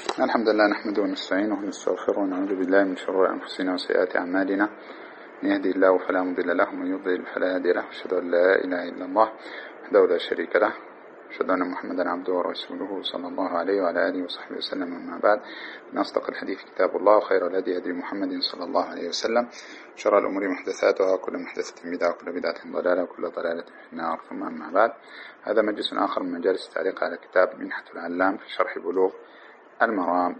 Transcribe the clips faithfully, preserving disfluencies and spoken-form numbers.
الحمد لله نحمده ونستعينه ونستغفره ونعوذ بالله من شرور أنفسنا وسيئات أعمالنا. من يهدي الله فلا مضل له ومن يضلل فلا هادي له. أشهد أن لا إله إلا الله وحده لا شريك له. أشهد أن محمدا عبده ورسوله صلى الله عليه وعلى آله وصحبه وسلم. أما بعد، من أصدق الحديث كتاب الله، وخير الهدي هدي محمد صلى الله عليه وسلم، شر الأمور محدثاتها، وكل محدثة بدعة، وكل بدعة ضلالة، وكل ضلالة في النار. ثم أما بعد، هذا مجلس آخر من مجالس التعليق على كتاب منحة العلام في شرح بلوغ المرام.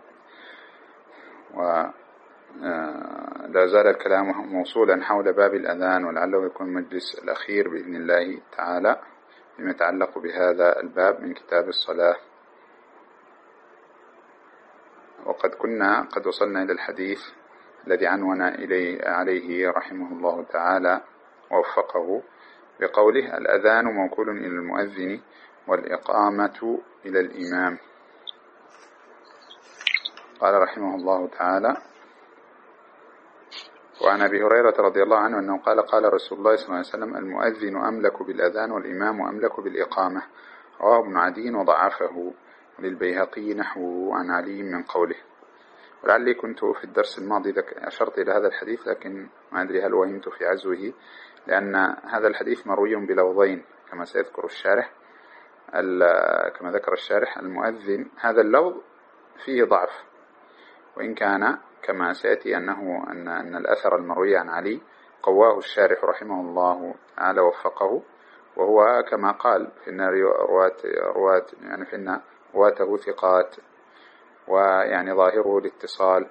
ولا زال الكلام موصولا حول باب الأذان، ولعله يكون المجلس الأخير بإذن الله تعالى فيما يتعلق بهذا الباب من كتاب الصلاة. وقد كنا قد وصلنا إلى الحديث الذي عنون إليه عليه رحمه الله تعالى ووفقه بقوله: الأذان موكول إلى المؤذن والإقامة إلى الإمام. قال رحمه الله تعالى: وعن أبي هريرة رضي الله عنه أنه قال: قال رسول الله صلى الله عليه وسلم: المؤذن أملك بالأذان والإمام أملك بالإقامة. رواه ابن عدي وضعفه، وللبيهقي نحوه عن علي من قوله. ولعلي كنت في الدرس الماضي أشرت إلى هذا الحديث، لكن ما أدري هل وهمت في عزوه، لأن هذا الحديث مروي بلفظين كما سيذكر الشارح. كما ذكر الشارح، المؤذن هذا اللفظ فيه ضعف، وإن كان كما سيأتي أنه أن, أن الأثر المروي عن علي قواه الشارح رحمه الله تعالى وفقه، وهو كما قال في أن رواة رواة يعني في أن رواته ثقات، ويعني ظاهره الاتصال.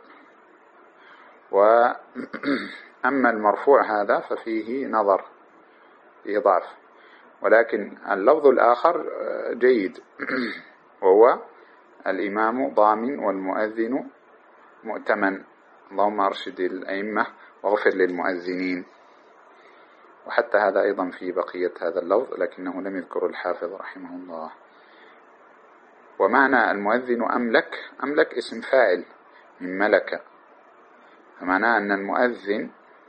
وأما المرفوع هذا ففيه نظر، فيه ضعف، ولكن اللفظ الآخر جيد، وهو الإمام ضامن والمؤذن مؤتمن. اللهم أرشد الأئمة واغفر للمؤذنين. وحتى هذا أيضا في بقية هذا اللفظ، لكنه لم يذكر الحافظ رحمه الله. ومعنى المؤذن أملك، أملك اسم فاعل من ملك، فمعناه أن المؤذن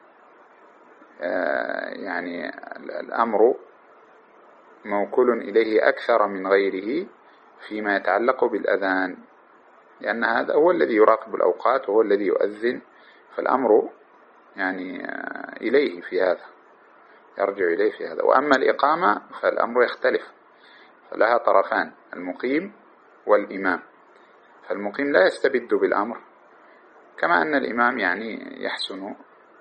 يعني الأمر موكول إليه أكثر من غيره فيما يتعلق بالأذان، لأن هذا هو الذي يراقب الأوقات وهو الذي يؤذن، فالأمر يعني إليه في هذا، يرجع إليه في هذا. وأما الإقامة فالأمر يختلف، فلها طرفان: المقيم والإمام. فالمقيم لا يستبد بالأمر، كما أن الإمام يعني يحسن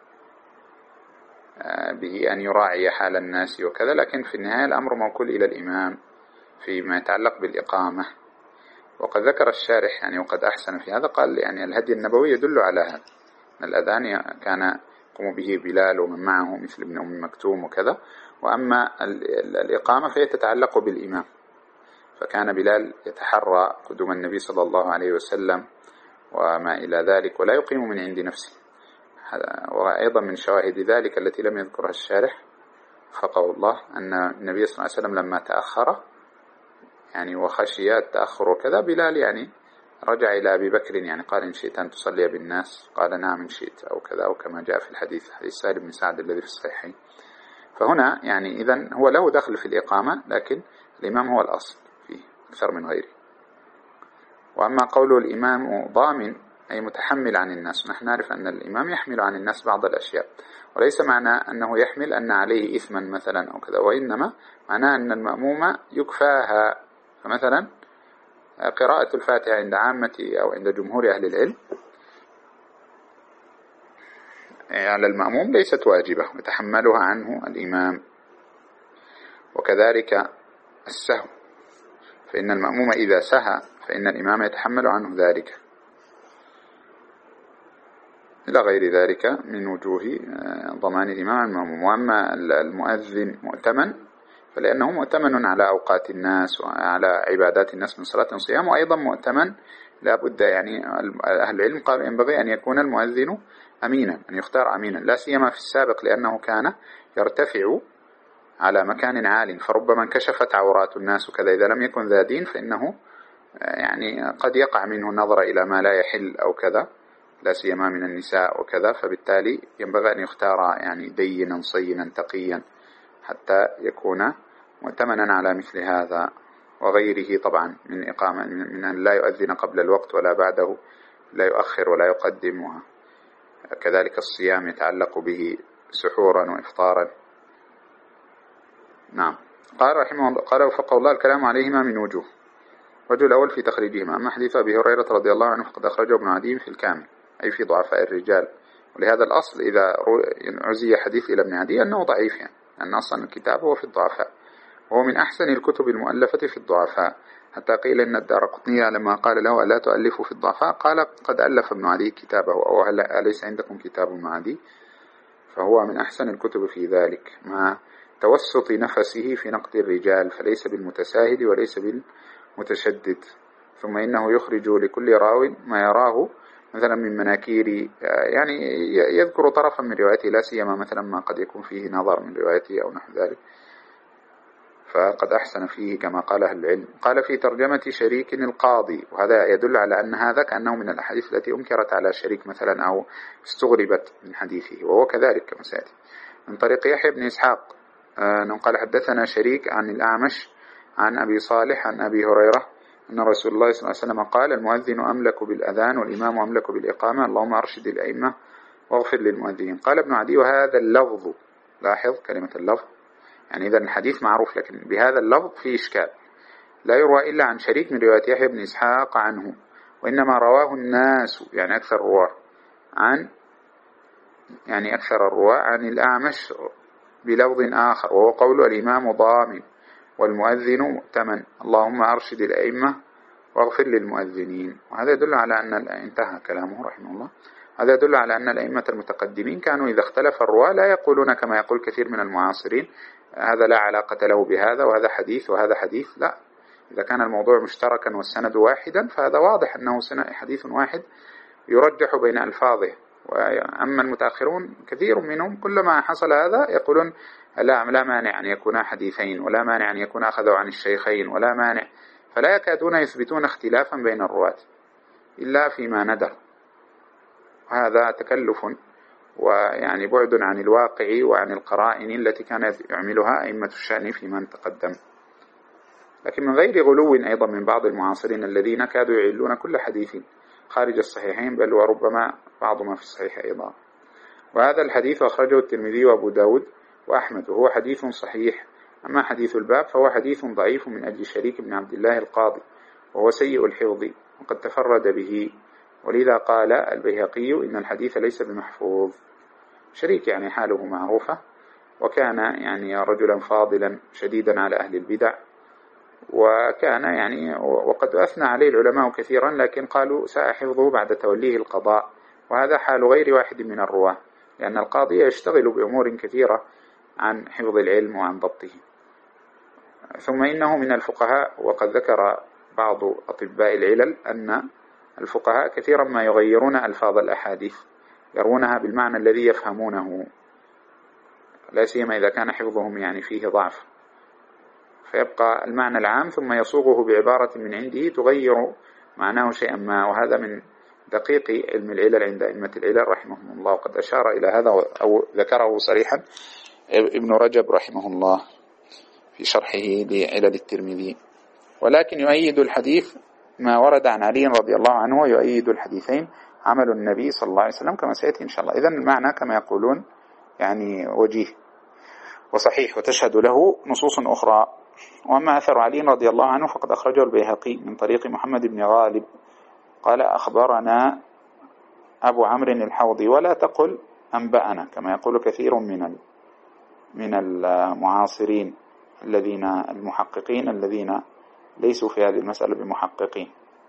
به أن يراعي حال الناس وكذا، لكن في النهاية الأمر موكول إلى الإمام فيما يتعلق بالإقامة. وقد ذكر الشارح يعني وقد أحسن في هذا، قال يعني الهدي النبوي يدل على هذا، أن الأذان كان يقوم به بلال ومن معه مثل ابن أم مكتوم وكذا. وأما الإقامة فهي تتعلق بالإمام، فكان بلال يتحرى قدوم النبي صلى الله عليه وسلم وما إلى ذلك، ولا يقيم من عند نفسه. وأيضا من شواهد ذلك التي لم يذكرها الشارح وفقه الله، أن النبي صلى الله عليه وسلم لما تأخر يعني وخشي التأخر وكذا، بلال يعني رجع إلى أبي بكر يعني قال: إن شئت أن تصلي بالناس؟ قال: نعم إن شئت، أو كذا، وكما جاء في الحديث حديث سهل بن سعد الذي في الصحيحين. فهنا يعني إذن هو له دخل في الإقامة، لكن الإمام هو الأصل فيه أكثر من غيره. وأما قول الإمام ضامن أي متحمل عن الناس، نحن نعرف أن الإمام يحمل عن الناس بعض الأشياء، وليس معنى أنه يحمل أن عليه إثما مثلا أو كذا، وإنما معناه أن المأموم يكفاها. فمثلا قراءة الفاتحة عند عامة أو عند جمهور أهل العلم على المأموم ليست واجبة، يتحملها عنه الإمام. وكذلك السهو، فإن المأموم إذا سهى فإن الإمام يتحمل عنه ذلك، إلى غير ذلك من وجوه ضمان الإمام المأموم. وأما المؤذن مؤتمن، فلأنه مؤتمن على أوقات الناس وعلى عبادات الناس من صلاة وصيام، وأيضا مؤتمن لا بد يعني أهل العلم قالوا ينبغي أن يكون المؤذن أمينا، أن يختار أمينا، لا سيما في السابق، لأنه كان يرتفع على مكان عال، فربما انكشفت عورات الناس وكذا. إذا لم يكن ذا دين فإنه يعني قد يقع منه نظر إلى ما لا يحل أو كذا، لا سيما من النساء وكذا، فبالتالي ينبغي أن يختار يعني دينا صينا تقيا حتى يكون مؤتمنا على مثل هذا. وغيره طبعا من إقامة، من أن لا يؤذن قبل الوقت ولا بعده، لا يؤخر ولا يقدم. كذلك الصيام يتعلق به سحورا وإفطارا. نعم. قال رحمه الله، قال وفقه الله، الكلام عليهما من وجوه. الوجه الأول في تخريجهما. أما حديث أبي هريرة رضي الله عنه فقد أخرجه ابن عدي في الكامل، أي في ضعفاء الرجال. ولهذا الأصل إذا عزي حديث إلى ابن عدي أنه ضعيف، يعني أن أصلا الكتاب هو في الضعفاء، وهو من أحسن الكتب المؤلفة في الضعفاء. حتى قيل إن الدارقطني لما قال له ألا تؤلف في الضعفاء قال قد ألف ابن عدي كتابه، أو هل أليس عندكم كتاب ابن عدي؟ فهو من أحسن الكتب في ذلك، مع توسط نفسه في نقد الرجال، فليس بالمتساهل وليس بالمتشدد. ثم إنه يخرج لكل راو ما يراه مثلا من مناكير، يعني يذكر طرفا من روايته، لا سيما مثلا ما قد يكون فيه نظر من روايته أو نحو ذلك، فقد أحسن فيه كما قال أهل العلم. قال في ترجمة شريك القاضي، وهذا يدل على أن هذا كأنه من الأحاديث التي أنكرت على شريك مثلا أو استغربت من حديثه، وهو كذلك كما سيأتي. من طريق يحيى بن إسحاق أنه قال حدثنا شريك عن الأعمش عن أبي صالح عن أبي هريرة أن رسول الله صلى الله عليه وسلم قال المؤذن أملك بالأذان والإمام أملك بالإقامة، اللهم أرشد الأئمة واغفر للمؤذنين. قال ابن عدي وهذا اللفظ، لاحظ كلمة اللفظ، يعني إذا الحديث معروف لكن بهذا اللفظ فيه إشكال، لا يروى إلا عن شريك من رواية يحيى بن إسحاق عنه، وإنما رواه الناس، يعني أكثر الرواة عن يعني أكثر الرواة عن الأعمش بلفظ آخر، وهو قول الإمام ضامن والمؤذن مؤتمن، اللهم أرشد الأئمة واغفر للمؤذنين. وهذا يدل على أن انتهى كلامه رحمه الله. هذا يدل على أن الأئمة المتقدمين كانوا إذا اختلف الرواة لا يقولون كما يقول كثير من المعاصرين هذا لا علاقة له بهذا وهذا حديث وهذا حديث، لا. إذا كان الموضوع مشتركا والسند واحدا فهذا واضح أنه حديث واحد يرجح بين ألفاظه. وأما المتأخرون كثير منهم كلما حصل هذا يقولون لا لا مانع أن يكون حديثين، ولا مانع أن يكون أخذوا عن الشيخين، ولا مانع، فلا يكادون يثبتون اختلافا بين الرواة إلا فيما ندر. هذا تكلف ويعني بعد عن الواقع وعن القرائن التي كان يعملها أئمة الشأن في من تقدم. لكن من غير غلو أيضا من بعض المعاصرين الذين كادوا يعلون كل حديث خارج الصحيحين، بل وربما بعض ما في الصحيح أيضا. وهذا الحديث أخرجه الترمذي وأبو داود وأحمد، وهو حديث صحيح. أما حديث الباب فهو حديث ضعيف من أجل شريك بن عبد الله القاضي، وهو سيء الحفظ وقد تفرد به، ولذا قال البيهقي إن الحديث ليس بمحفوظ. شريك يعني حاله معروفة، وكان يعني رجلا فاضلا شديدا على أهل البدع، وكان يعني وقد أثنى عليه العلماء كثيرا، لكن قالوا سأحفظه بعد توليه القضاء، وهذا حال غير واحد من الرواة، لأن القاضي يشتغل بأمور كثيرة عن حفظ العلم وعن ضبطه. ثم إنه من الفقهاء، وقد ذكر بعض أطباء العلل أن الفقهاء كثيرا ما يغيرون ألفاظ الأحاديث، يرونها بالمعنى الذي يفهمونه، لا سيما إذا كان حفظهم يعني فيه ضعف، فيبقى المعنى العام ثم يصوغه بعبارة من عنده تغير معناه شيئا ما. وهذا من دقيق علم العلل عند أئمة العلل رحمهم الله، وقد أشار إلى هذا أو ذكره صريحا ابن رجب رحمه الله في شرحه لعلل الترمذي. ولكن يؤيد الحديث ما ورد عن علي رضي الله عنه، ويؤيد الحديثين عمل النبي صلى الله عليه وسلم كما سيأتي إن شاء الله. إذن المعنى كما يقولون يعني وجيه وصحيح، وتشهد له نصوص أخرى. وأما أثر علي رضي الله عنه فقد أخرجه البيهقي من طريق محمد بن غالب قال أخبرنا أبو عمرو الحوضي، ولا تقل أنبأنا كما يقول كثير من من المعاصرين الذين المحققين الذين ليسوا في هذه المسألة بمحققين.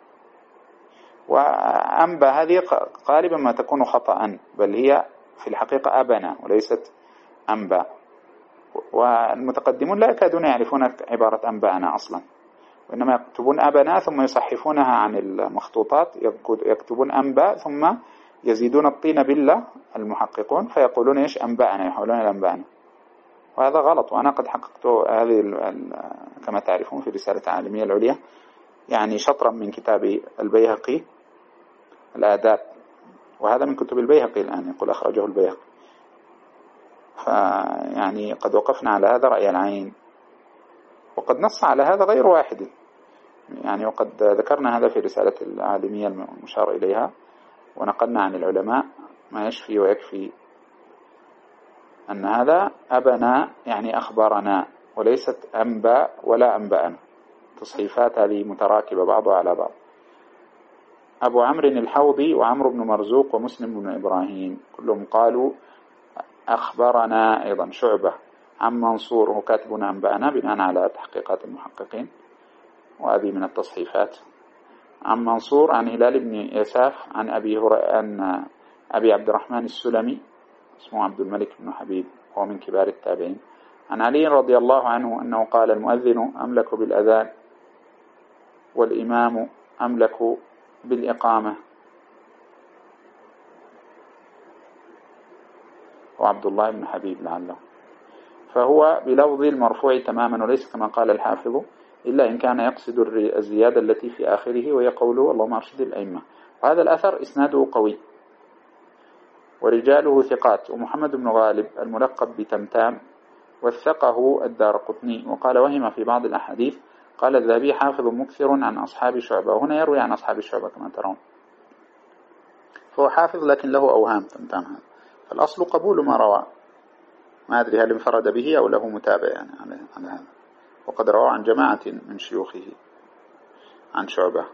وأنبأ هذه غالبا ما تكون خطأ، بل هي في الحقيقة أبنا وليست أنبأ، والمتقدمون لا يكادون يعرفون عبارة أنبأنا أصلا، وإنما يكتبون أبنا ثم يصحفونها عن المخطوطات، يكتبون أنبأ ثم يزيدون الطين بالله المحققون فيقولون إيش أنبأنا، يحولون إلى أنبأنا، وهذا غلط. وأنا قد حققت هذه كما تعرفون في رسالة عالمية العليا، يعني شطرا من كتاب البيهقي الآداب، وهذا من كتب البيهقي الآن، يقول أخرجه البيهقي. فيعني قد وقفنا على هذا رأي العين، وقد نص على هذا غير واحد يعني وقد ذكرنا هذا في رسالة العالمية المشار إليها، ونقلنا عن العلماء ما يشفي ويكفي أن هذا أبنا يعني أخبرنا، وليست أنبأ ولا أنبأنا. تصحيفات هذه متراكبة بعضها على بعض. أبو عمرو الحوضي وعمرو بن مرزوق ومسلم بن إبراهيم كلهم قالوا أخبرنا. أيضا شعبة عن منصور هو كاتبنا أنبأنا بناء على تحقيقات المحققين، وهذه من التصحيفات. عن منصور عن هلال بن يساف عن أبي, عن أبي عبد الرحمن السلمي اسمه عبد الملك بن حبيب وهو من كبار التابعين، عن علي رضي الله عنه أنه قال المؤذن أملك بالأذان والإمام أملك بالإقامة، وعبد الله بن حبيب لعله، فهو بلفظ المرفوع تماما، وليس كما قال الحافظ إلا إن كان يقصد الزيادة التي في آخره وهي قوله اللهم أرشد الأئمة. وهذا الأثر إسناده قوي ورجاله ثقات. ومحمد بن غالب الملقب بتمتام وثقه الدارقطني، وقال وهم في بعض الأحاديث. قال الذهبي حافظ مكثر عن أصحاب شعبة، وهنا يروي عن أصحاب شعبة كما ترون، فهو حافظ لكن له أوهام تمتام هذا. فالأصل قبول ما روى، ما أدري هل انفرد به أو له متابع يعني على هذا، وقد روى عن جماعة من شيوخه عن شعبة.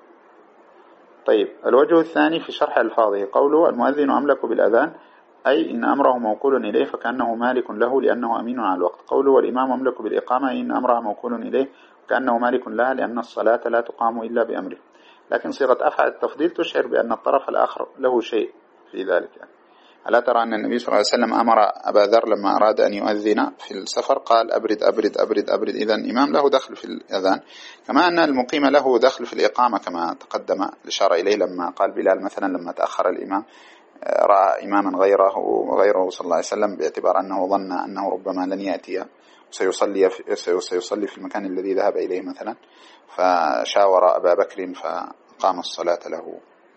طيب الوجه الثاني في شرح ألفاظه قوله المؤذن أملك بالأذان، أي إن أمره موكول إليه فكأنه مالك له لأنه أمين على الوقت. قوله والإمام أملك بالإقامة، أي إن أمره موكول إليه كأنه مالك لها لأن الصلاة لا تقام إلا بأمره. لكن صيغة أفعل التفضيل تشعر بأن الطرف الآخر له شيء في ذلك يعني. ألا ترى أن النبي صلى الله عليه وسلم أمر أبا ذر لما أراد أن يؤذن في السفر قال أبرد أبرد أبرد أبرد. إذن الإمام له دخل في الأذان، كما أن المقيم له دخل في الإقامة كما تقدم الإشارة إليه لما قال بلال مثلا لما تأخر الإمام رأى إماما غيره وغيره صلى الله عليه وسلم باعتبار أنه ظن أنه ربما لن يأتي سيصلي في, سيصلي في المكان الذي ذهب إليه مثلا، فشاور أبا بكر فقام الصلاة له.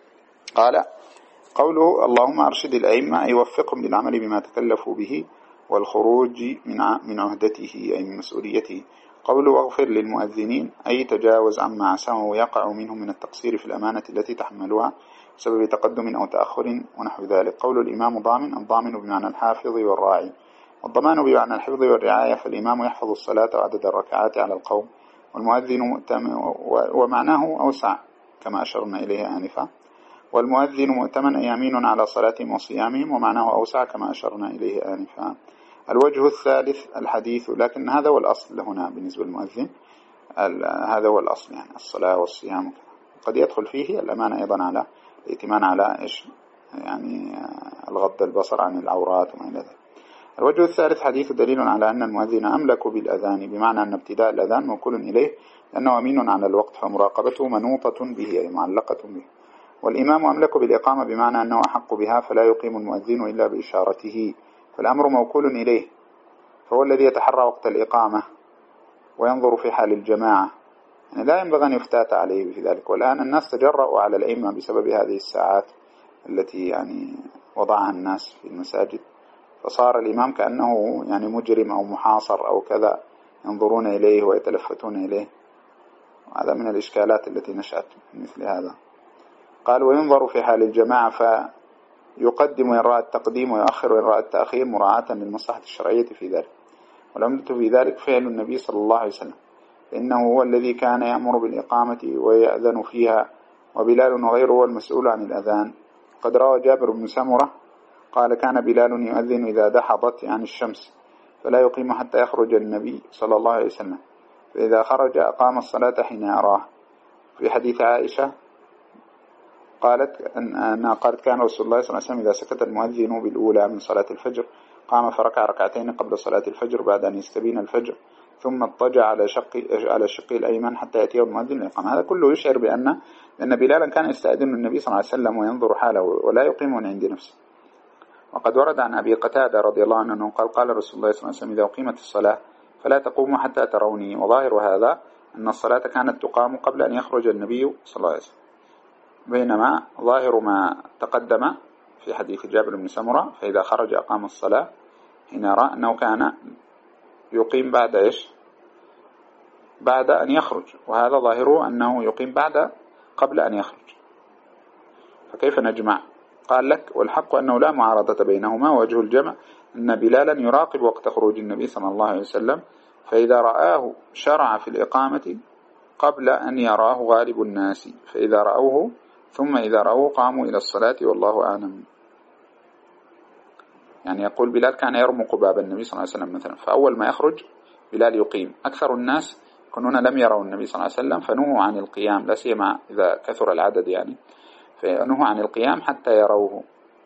قال قوله اللهم أرشد الأئمة، أي وفقهم للعمل بما تكلفوا به والخروج من من عهدته أي من مسؤوليته. قوله واغفر للمؤذنين، أي تجاوز عما عساه يقع منهم من التقصير في الأمانة التي تحملها بسبب تقدم أو تأخر ونحو ذلك. قول الإمام ضامن، الضامن بمعنى الحافظ والراعي، والضمان بمعنى الحفظ والرعاية، فالإمام يحفظ الصلاة وعدد الركعات على القوم، والمؤذن مؤتمن ومعناه أوسع كما أشرنا إليه آنفا. والمؤذن مؤتمن أي أمين على صلاتهم وصيامهم، ومعناه أوسع كما أشرنا إليه آنفا. الوجه الثالث الحديث، لكن هذا هو الأصل هنا بالنسبة للمؤذن، هذا هو الأصل يعني الصلاة والصيام، قد يدخل فيه الأمانة أيضا على الائتمان على إيش يعني الغض البصر عن العورات وما إلى ذلك. الوجه الثالث حديث دليل على أن المؤذن أملك بالأذان، بمعنى أن ابتداء الأذان موكول إليه لأنه أمين على الوقت، فمراقبته منوطة به أي معلقة به. والإمام أملك بالإقامة بمعنى أنه أحق بها، فلا يقيم المؤذن إلا بإشارته، فالأمر موكول إليه، فهو الذي يتحرى وقت الإقامة وينظر في حال الجماعة، يعني لا ينبغي أن يفتات عليه في ذلك. والآن الناس تجرؤوا على الأئمة بسبب هذه الساعات التي يعني وضعها الناس في المساجد، فصار الإمام كأنه يعني مجرم أو محاصر أو كذا، ينظرون إليه ويتلفتون إليه. هذا من الإشكالات التي نشأت مثل هذا. قال وينظر في حال الجماعة، فيقدم إن رأى التقديم ويؤخر إن رأى التأخير مراعاة للمصلحة الشرعية في ذلك. والعمدة في ذلك فعل النبي صلى الله عليه وسلم، فإنه هو الذي كان يأمر بالإقامة ويأذن فيها، وبلال وغيره هو المسؤول عن الأذان. قد روى جابر بن سمرة قال كان بلال يؤذن إذا دحضت عن الشمس، فلا يقيم حتى يخرج النبي صلى الله عليه وسلم، فإذا خرج أقام الصلاة حين يراه. في حديث عائشة قالت أنها قالت كان رسول الله صلى الله عليه وسلم إذا سكت المؤذن بالأولى من صلاة الفجر قام فركع ركعتين قبل صلاة الفجر بعد أن يستبين الفجر، ثم اضطجع على شق على الشق الأيمن حتى يأتيه المؤذن ليقام. هذا كله يشعر بأن أن بلالا كان يستأذن النبي صلى الله عليه وسلم وينظر حاله ولا يقيم من عند نفسه. وقد ورد عن أبي قتادة رضي الله عنه قال قال رسول الله صلى الله عليه وسلم إذا أقيمت الصلاة فلا تقوموا حتى تروني. وظاهر هذا أن الصلاة كانت تقام قبل أن يخرج النبي صلى الله عليه وسلم، بينما ظاهر ما تقدم في حديث جابر بن سمرة فإذا خرج أقام الصلاة حين يرى أنه كان يقيم بعد إيش بعد أن يخرج، وهذا ظاهره أنه يقيم بعد قبل أن يخرج، فكيف نجمع؟ قال لك والحق أنه لا معارضة بينهما، ووجه الجمع أن بلالا يراقب وقت خروج النبي صلى الله عليه وسلم، فإذا رآه شرع في الإقامة قبل أن يراه غالب الناس، فإذا رأوه ثم إذا رأوه قاموا إلى الصلاة والله أعلم. يعني يقول بلال كان يرمق باب النبي صلى الله عليه وسلم مثلا، فأول ما يخرج بلال يقيم، أكثر الناس يكونون لم يروا النبي صلى الله عليه وسلم فنهوا عن القيام، لا سيما إذا كثر العدد يعني، فنهوا عن القيام حتى يروه.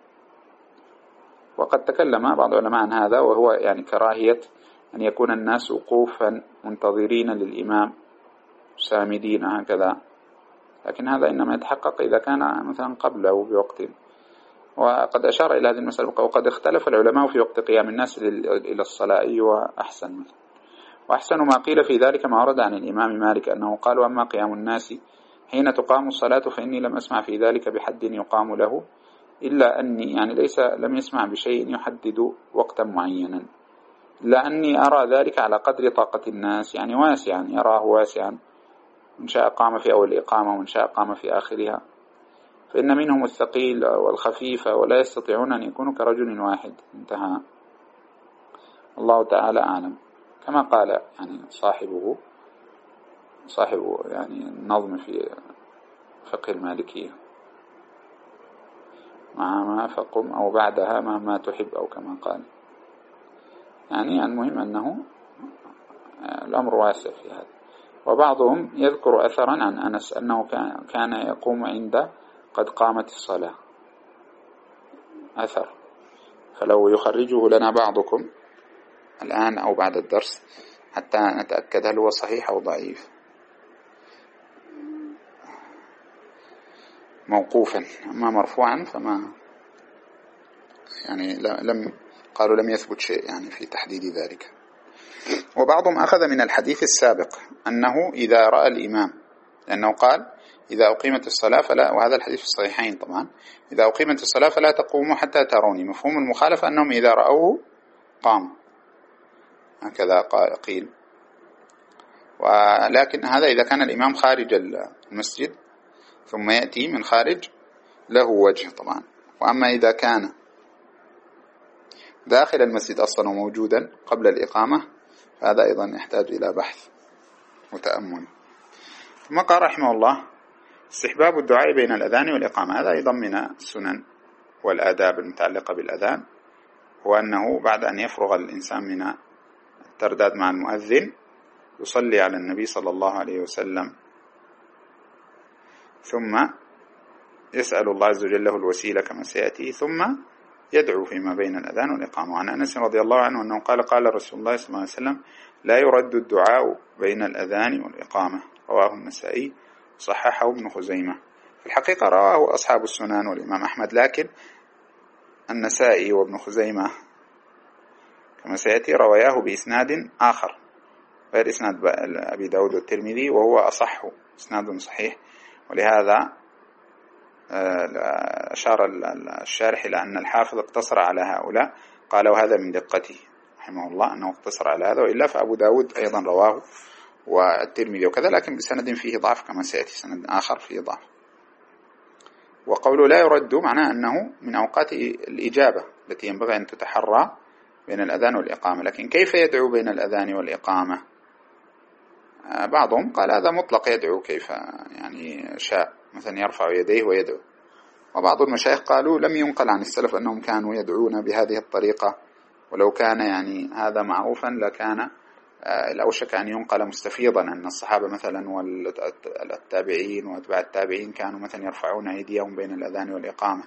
وقد تكلم بعض العلماء عن هذا، وهو يعني كراهية أن يكون الناس وقوفا منتظرين للإمام سامدين هكذا، لكن هذا إنما يتحقق إذا كان مثلا قبله بوقت. وقد أشار إلى هذه المسألة وقد اختلف العلماء في وقت قيام الناس إلى الصلاة وأحسن وأحسن ما قيل في ذلك ما ورد عن الإمام مالك أنه قال أما قيام الناس حين تقام الصلاة فإني لم أسمع في ذلك بحد يقام له، إلا أني يعني ليس لم يسمع بشيء يحدد وقتا معينا، إلا أني أرى ذلك على قدر طاقة الناس، يعني واسعا يراه واسعا، من شاء قام في أول الإقامة ومن شاء قام في آخرها، فإن منهم الثقيل والخفيف ولا يستطيعون أن يكونوا كرجل واحد. انتهى. الله تعالى أعلم. كما قال يعني صاحبه صاحب يعني النظم في فقه المالكية، مع ما فقم أو بعدها ما ما تحب أو كما قال. يعني المهم أنه الأمر واسع في هذا. وبعضهم يذكر أثرا عن أنس أنه كان يقوم عند قد قامت الصلاة، أثر، فلو يخرجه لنا بعضكم الآن أو بعد الدرس حتى نتأكد هل هو صحيح أو ضعيف. موقوفا، أما مرفوعا فما يعني لم قالوا لم يثبت شيء يعني في تحديد ذلك. وبعضهم أخذ من الحديث السابق أنه إذا رأى الإمام، لأنه قال إذا أقيمت الصلاة فلا، وهذا الحديث في الصحيحين طبعا، إذا أقيمت الصلاة فلا تقوموا حتى تروني، مفهوم المخالفة أنهم إذا رأوه قام، هكذا قيل. ولكن هذا إذا كان الإمام خارج المسجد ثم يأتي من خارج له وجه طبعا. وأما إذا كان داخل المسجد أصلا وموجودا قبل الإقامة فهذا أيضا يحتاج إلى بحث وتأمل. ثم قال رحمه الله استحباب الدعاء بين الأذان والإقامة، هذا أيضا من السنن والآداب المتعلقة بالأذان، وأنه بعد أن يفرغ الإنسان من الترداد مع المؤذن يصلي على النبي صلى الله عليه وسلم، ثم يسأل الله عز وجل له الوسيلة كما سيأتي، ثم يدعو فيما بين الأذان والإقامة. وعن أنس رضي الله عنه أنه قال قال رسول الله صلى الله عليه وسلم لا يرد الدعاء بين الأذان والإقامة، رواه النسائي صححه ابن خزيمة. في الحقيقة رواه أصحاب السنن والإمام أحمد، لكن النسائي وابن خزيمة كما سيأتي رواياه بإسناد آخر غير إسناد أبي داود والترمذي، وهو أصح إسناد صحيح. ولهذا أشار الشارح إلى أن الحافظ اقتصر على هؤلاء، قال وهذا من دقته رحمه الله أنه اقتصر على هذا، وإلا فأبو داود أيضا رواه والترمذي وكذا، لكن بسند فيه ضعف كما سيأتي سند آخر فيه ضعف. وقوله لا يرد معناه أنه من أوقات الإجابة التي ينبغي أن تتحرى بين الأذان والإقامة. لكن كيف يدعو بين الأذان والإقامة؟ بعضهم قال هذا مطلق، يدعو كيف يعني شاء، مثلا يرفع يديه ويدعو. وبعض المشايخ قالوا لم ينقل عن السلف أنهم كانوا يدعون بهذه الطريقة، ولو كان يعني هذا معروفا لكان الأوشك أن ينقل مستفيضا أن الصحابة مثلا والتابعين وأتباع التابعين كانوا مثلا يرفعون أيديهم بين الأذان والإقامة.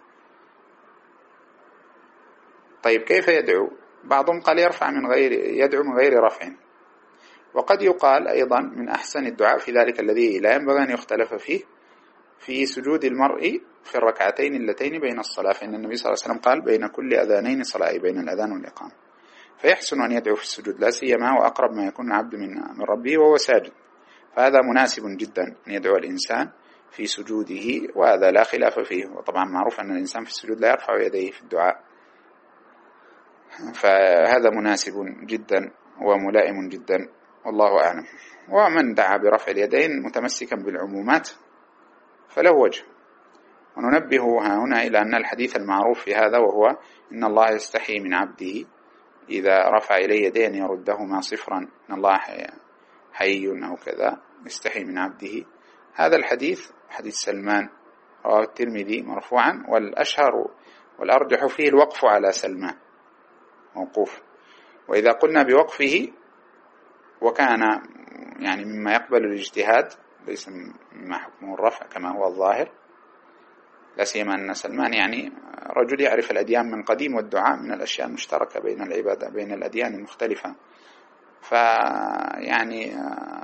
طيب كيف يدعو؟ بعضهم قال يرفع من غير يدعو من غير رفع. وقد يقال أيضا من أحسن الدعاء في ذلك الذي لا ينبغي أن يختلف فيه في سجود المرء في الركعتين اللتين بين الصلاة، فإن النبي صلى الله عليه وسلم قال بين كل أذانين صلاة، بين الأذان والإقامة، فيحسن أن يدعو في السجود، لا سيما وأقرب ما يكون العبد من من ربه وهو ساجد، فهذا مناسب جدا أن يدعو الإنسان في سجوده، وهذا لا خلاف فيه. وطبعا معروف أن الإنسان في السجود لا يرفع يديه في الدعاء، فهذا مناسب جدا وملائم جدا، والله أعلم. ومن دعا برفع اليدين متمسكا بالعمومات فله وجه. وننبه هنا إلى أن الحديث المعروف في هذا وهو إن الله يستحي من عبده إذا رفع إليه يدين يردهما صفرا، إن الله حي أو كذا يستحي من عبده. هذا الحديث حديث سلمان رواه الترمذي مرفوعا، والأشهر والأرجح فيه الوقف على سلمان موقوف. وإذا قلنا بوقفه وكان يعني مما يقبل الاجتهاد ليس مما حكمه الرفع كما هو الظاهر، لا سيما أن سلمان يعني رجل يعرف الأديان من قديم، والدعاء من الأشياء المشتركة بين العبادة بين الأديان المختلفة، فيعني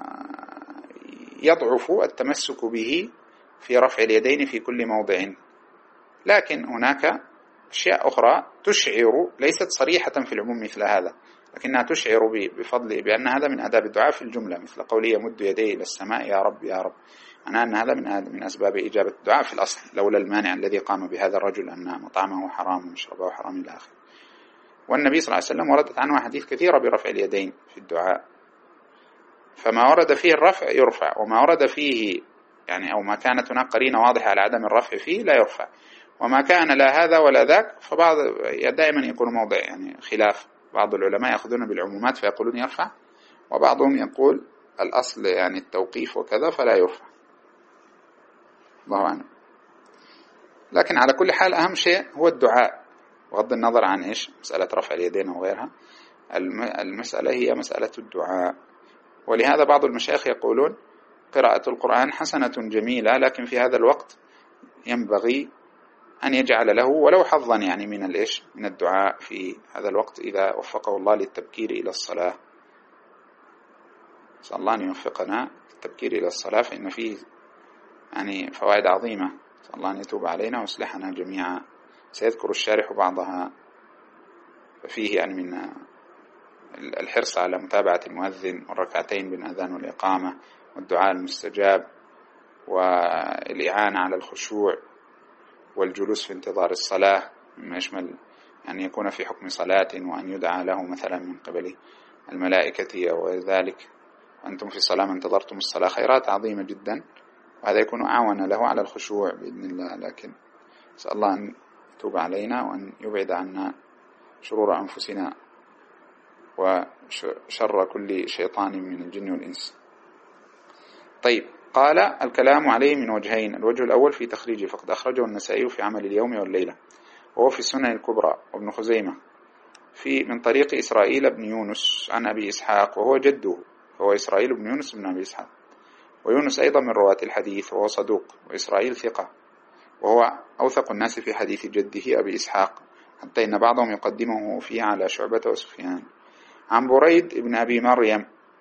يضعف التمسك به في رفع اليدين في كل موضع. لكن هناك أشياء أخرى تشعر ليست صريحة في العموم مثل هذا، لكنها تشعر بفضل بأن هذا من آداب الدعاء في الجملة، مثل قوله يمد يديه إلى السماء يا رب يا رب، معناه أن هذا من من أسباب إجابة الدعاء في الأصل، لولا المانع الذي قام بهذا الرجل أن مطعمه حرام ومشربه حرام إلى آخره. والنبي صلى الله عليه وسلم وردت عنه حديث كثيرة برفع اليدين في الدعاء، فما ورد فيه الرفع يرفع، وما ورد فيه يعني أو ما كانت هناك قرينة واضحة على عدم الرفع فيه لا يرفع، وما كان لا هذا ولا ذاك فبعض دائما يكون موضع يعني خلاف. بعض العلماء يأخذون بالعمومات فيقولون يرفع، وبعضهم يقول الأصل يعني التوقيف وكذا فلا يرفع، الله أعلم. لكن على كل حال أهم شيء هو الدعاء، بغض النظر عن إيش مسألة رفع اليدين أو غيرها، المسألة هي مسألة الدعاء. ولهذا بعض المشايخ يقولون قراءة القرآن حسنة جميلة، لكن في هذا الوقت ينبغي أن يجعل له ولو حظا يعني من الإيش من الدعاء في هذا الوقت إذا وفقه الله للتبكير إلى الصلاة. نسأل الله أن يوفقنا للتبكير إلى الصلاة، فإن فيه يعني فوائد عظيمة، نسأل الله أن يتوب علينا ويصلحنا جميعا. سيذكر الشارح بعضها، ففيه يعني من الحرص على متابعة المؤذن والركعتين بين الأذان والإقامة والدعاء المستجاب والإعانة على الخشوع والجلوس في انتظار الصلاة، مما يشمل أن يكون في حكم صلاة وأن يدعى له مثلا من قبل الملائكة أو ذلك، أنتم في صلاة انتظرتم الصلاة، خيرات عظيمة جدا، وهذا يكون أعون له على الخشوع بإذن الله. لكن نسأل الله أن يتوب علينا وأن يبعد عنا شرور أنفسنا وشر كل شيطان من الجن والإنس. طيب، قال الكلام عليه من وجهين، الوجه الأول في تخريجه، فقد أخرجه النسائي في عمل اليوم والليلة، وهو في السنن الكبرى، وابن خزيمة في من طريق إسرائيل بن يونس عن أبي إسحاق وهو جده، هو إسرائيل بن يونس بن أبي إسحاق، ويونس أيضا من رواة الحديث وهو صدوق، وإسرائيل ثقة وهو أوثق الناس في حديث جده أبي إسحاق، حتى إن بعضهم يقدمه فيه على شعبة وسفيان. عن بريد بن أبي مريم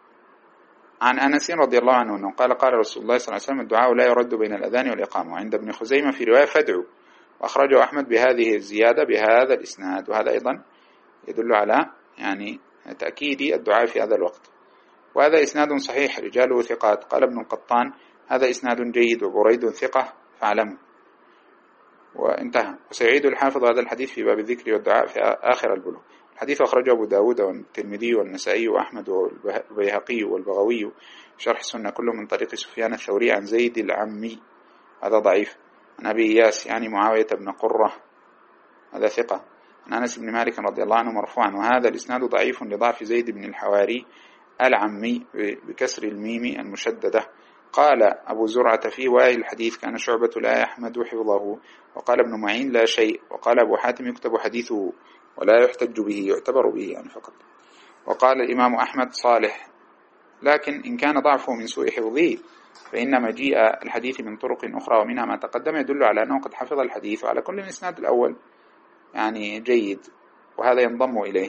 عن أنس رضي الله عنه أنه قال قال رسول الله صلى الله عليه وسلم الدعاء لا يرد بين الأذان والإقامة. وعند ابن خزيمة في رواية فادعوا، وأخرجه أحمد بهذه الزيادة بهذا الإسناد، وهذا أيضا يدل على يعني تأكيد الدعاء في هذا الوقت، وهذا إسناد صحيح رجاله ثقات. قال ابن القطان هذا إسناد جيد وبريد ثقة فاعلموا، وانتهى. وسيعيد الحافظ هذا الحديث في باب الذكر والدعاء في آخر البلوغ. الحديث أخرجه أبو داود والترمذي والنسائي وأحمد والبيهقي والبغوي شرح السنة كله من طريق سفيان الثوري عن زيد العمي، هذا ضعيف، عن أبي إياس يعني معاوية بن قرة، هذا ثقة، عن أنس بن مالك رضي الله عنه مرفوعا، وهذا الإسناد ضعيف لضعف زيد بن الحواري العمي بكسر الميم المشددة. قال أبو زرعة فيه واهي الحديث كان شعبة لا يحمد حفظه، وقال ابن معين لا شيء، وقال أبو حاتم يكتب حديثه ولا يحتج به، يعتبر به يعني فقط. وقال الإمام أحمد صالح، لكن إن كان ضعفه من سوء حفظه فإن مجيء الحديث من طرق أخرى ومنها ما تقدم يدل على أنه قد حفظ الحديث، وعلى كل الإسناد الأول يعني جيد، وهذا ينضم إليه،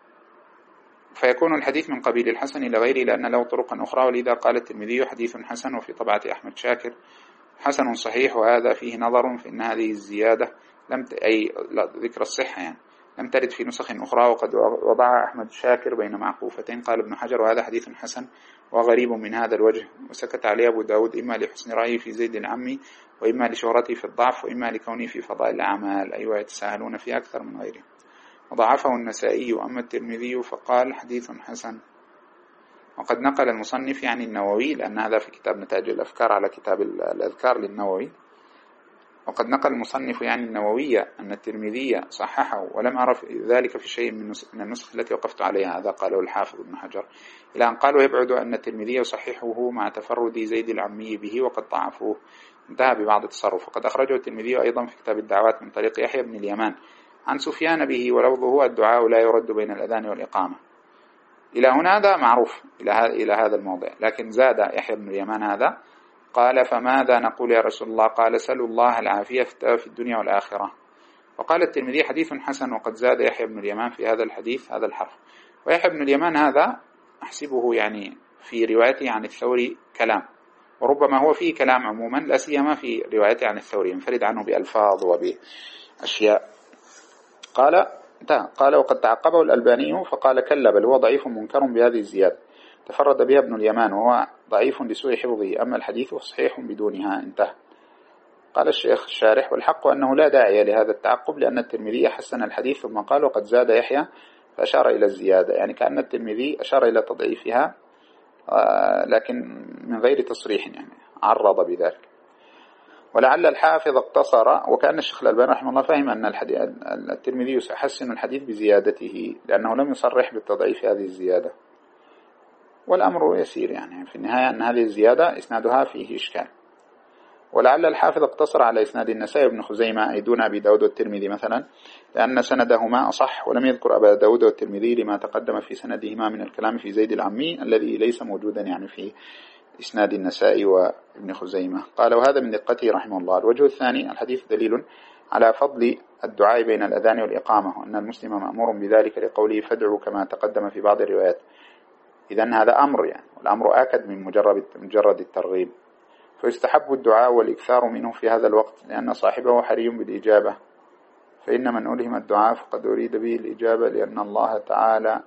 فيكون الحديث من قبيل الحسن إلى غيره لأن له طرقا أخرى. ولذا قال الترمذي حديث حسن، وفي طبعة أحمد شاكر حسن صحيح، وهذا فيه نظر، فإن هذه الزيادة لم ت... أي ذكر الصحة يعني لم ترد في نسخ أخرى، وقد وضع أحمد شاكر بين معقوفتين. قال ابن حجر وهذا حديث حسن وغريب من هذا الوجه، وسكت عليه أبو داود إما لحسن رأيه في زيد العمي، وإما لشهرته في الضعف، وإما لكونه في فضائل الأعمال، أيوة يتساهلون فيه أكثر من غيره. وضعفه النسائي، وأما الترمذي فقال حديث حسن. وقد نقل المصنف يعني النووي، لأن هذا في كتاب نتائج الأفكار على كتاب الأذكار للنووي، وقد نقل المصنف يعني النووي أن الترمذي صححه، ولم أعرف ذلك في شيء من النسخ التي وقفت عليها، هذا قاله الحافظ ابن حجر، إلى أن قالوا يبعد أن الترمذي يصححه مع تفرد زيد العمي به وقد ضعفوه، انتهى ببعض التصرف. وقد أخرجه الترمذي أيضا في كتاب الدعوات من طريق يحيى بن اليمان عن سفيان به، ولفظه الدعاء لا يرد بين الأذان والإقامة. إلى هنا هذا معروف إلى هذا الموضع، لكن زاد يحيى بن اليمان هذا قال فماذا نقول يا رسول الله؟ قال سلوا الله العافية في الدنيا والآخرة. وقال الترمذي حديث حسن، وقد زاد يحيى بن اليمان في هذا الحديث هذا الحرف. ويحيى بن اليمان هذا أحسبه يعني في روايته عن الثوري كلام، وربما هو فيه كلام عموما، لا سيما في روايته عن الثوري، ينفرد عنه بألفاظ وبأشياء. قال قال وقد تعقبه الألباني فقال كلا بل هو ضعيف منكر بهذه الزيادة، تفرد بها ابن اليمان وهو ضعيف لسوء حفظه، أما الحديث صحيح بدونها، انتهى. قال الشيخ الشارح والحق أنه لا داعي لهذا التعقب، لأن الترمذي حسن الحديث ثم قال وقد زاد يحيى فأشار إلى الزيادة، يعني كأن الترمذي أشار إلى تضعيفها لكن من غير تصريح، يعني عرض بذلك. ولعل الحافظ اقتصر، وكأن الشيخ الألباني رحمه الله فهم أن الترمذي يحسن الحديث بزيادته لأنه لم يصرح بالتضعيف هذه الزيادة، والأمر يسير يعني في النهاية أن هذه الزيادة إسنادها فيه إشكال. ولعل الحافظ اقتصر على إسناد النسائي بن خزيمة أي دون أبي داود والترمذي مثلا، لأن سندهما أصح، ولم يذكر أبا داود والترمذي لما تقدم في سندهما من الكلام في زيد العمي الذي ليس موجودا يعني في إسناد النسائي وابن خزيمة. قال وهذا من دقته رحمه الله. الوجه الثاني الحديث دليل على فضل الدعاء بين الأذان والإقامة، وأن المسلم مأمور بذلك لقوله فادعوا كما تقدم في بعض الروايات. إذن هذا أمر يعني، والأمر آكد من مجرد مجرد الترغيب، فيستحب الدعاء والإكثار منه في هذا الوقت لأن صاحبه حري بالإجابة، فإن من ألهم الدعاء فقد أريد به الإجابة، لأن الله تعالى